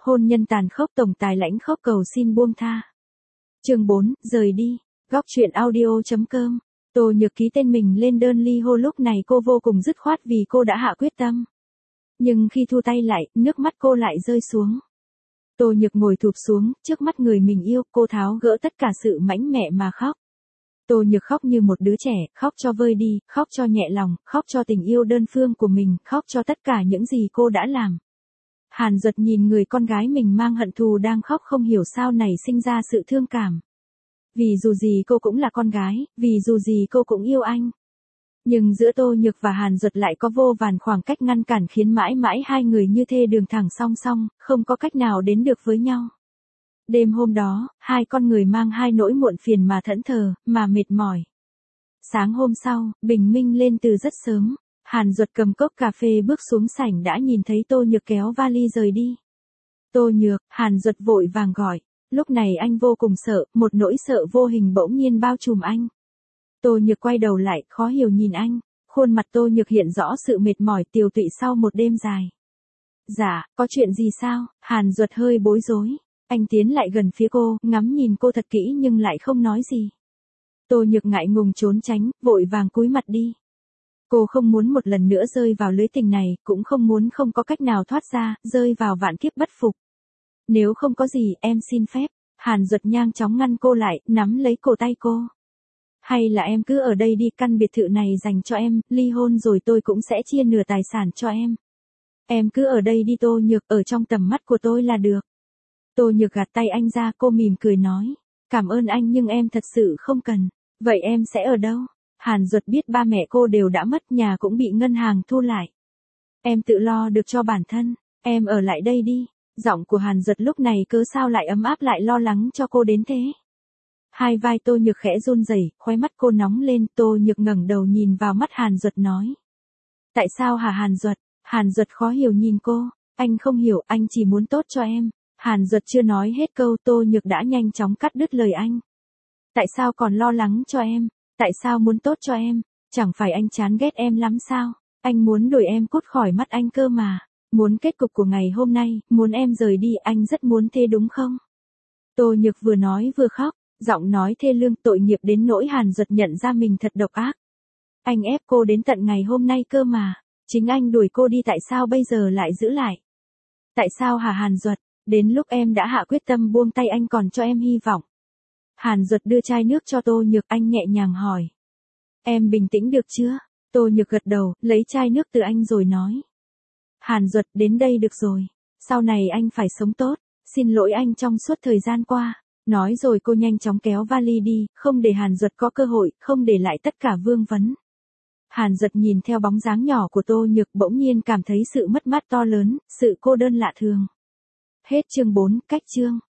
hôn nhân tàn khốc tổng tài lãnh khốc cầu xin buông tha. Chương 4, rời đi. Góc truyện audio.com. Tô Nhược ký tên mình lên đơn ly hôn, lúc này cô vô cùng dứt khoát vì cô đã hạ quyết tâm. Nhưng khi thu tay lại, nước mắt cô lại rơi xuống. Tô Nhược ngồi thụp xuống, trước mắt người mình yêu, cô tháo gỡ tất cả sự mảnh mẹ mà khóc. Tô Nhược khóc như một đứa trẻ, khóc cho vơi đi, khóc cho nhẹ lòng, khóc cho tình yêu đơn phương của mình, khóc cho tất cả những gì cô đã làm. Hàn Duật nhìn người con gái mình mang hận thù đang khóc không hiểu sao nảy sinh ra sự thương cảm. Vì dù gì cô cũng là con gái, vì dù gì cô cũng yêu anh. Nhưng giữa Tô Nhược và Hàn Duật lại có vô vàn khoảng cách ngăn cản khiến mãi mãi hai người như thê đường thẳng song song, không có cách nào đến được với nhau. Đêm hôm đó, hai con người mang hai nỗi muộn phiền mà thẫn thờ, mà mệt mỏi. Sáng hôm sau, bình minh lên từ rất sớm, Hàn Duật cầm cốc cà phê bước xuống sảnh đã nhìn thấy Tô Nhược kéo vali rời đi. Tô Nhược, Hàn Duật vội vàng gọi. Lúc này anh vô cùng sợ, một nỗi sợ vô hình bỗng nhiên bao trùm anh. Tô Nhược quay đầu lại, khó hiểu nhìn anh. Khuôn mặt Tô Nhược hiện rõ sự mệt mỏi tiều tụy sau một đêm dài. Dạ, có chuyện gì sao? Hàn Duật hơi bối rối. Anh tiến lại gần phía cô, ngắm nhìn cô thật kỹ nhưng lại không nói gì. Tô Nhược ngại ngùng trốn tránh, vội vàng cúi mặt đi. Cô không muốn một lần nữa rơi vào lưới tình này, cũng không muốn không có cách nào thoát ra, rơi vào vạn kiếp bất phục. Nếu không có gì, em xin phép. Hàn Duật nhanh chóng ngăn cô lại, nắm lấy cổ tay cô. Hay là em cứ ở đây đi, căn biệt thự này dành cho em, ly hôn rồi tôi cũng sẽ chia nửa tài sản cho em. Em cứ ở đây đi Tô Nhược, ở trong tầm mắt của tôi là được. Tô Nhược gạt tay anh ra, cô mỉm cười nói. Cảm ơn anh nhưng em thật sự không cần. Vậy em sẽ ở đâu? Hàn Duật biết ba mẹ cô đều đã mất, nhà cũng bị ngân hàng thu lại. Em tự lo được cho bản thân, em ở lại đây đi. Giọng của Hàn Duật lúc này cớ sao lại ấm áp lại lo lắng cho cô đến thế. Hai vai Tô Nhược khẽ run rẩy, khóe mắt cô nóng lên, Tô Nhược ngẩng đầu nhìn vào mắt Hàn Duật nói. Tại sao hả Hàn Duật? Hàn Duật khó hiểu nhìn cô, anh không hiểu, anh chỉ muốn tốt cho em. Hàn Duật chưa nói hết câu, Tô Nhược đã nhanh chóng cắt đứt lời anh. Tại sao còn lo lắng cho em? Tại sao muốn tốt cho em? Chẳng phải anh chán ghét em lắm sao? Anh muốn đuổi em cút khỏi mắt anh cơ mà. Muốn kết cục của ngày hôm nay, muốn em rời đi, anh rất muốn thế đúng không? Tô Nhược vừa nói vừa khóc, giọng nói thê lương, tội nghiệp đến nỗi Hàn Duật nhận ra mình thật độc ác. Anh ép cô đến tận ngày hôm nay cơ mà. Chính anh đuổi cô đi, tại sao bây giờ lại giữ lại? Tại sao hả Hàn Duật? Đến lúc em đã hạ quyết tâm buông tay anh còn cho em hy vọng. Hàn Duật đưa chai nước cho Tô Nhược, anh nhẹ nhàng hỏi. Em bình tĩnh được chưa? Tô Nhược gật đầu, lấy chai nước từ anh rồi nói. Hàn Duật, đến đây được rồi. Sau này anh phải sống tốt. Xin lỗi anh trong suốt thời gian qua. Nói rồi cô nhanh chóng kéo vali đi, không để Hàn Duật có cơ hội, không để lại tất cả vương vấn. Hàn Duật nhìn theo bóng dáng nhỏ của Tô Nhược bỗng nhiên cảm thấy sự mất mát to lớn, sự cô đơn lạ thường. Hết chương 4, cách chương.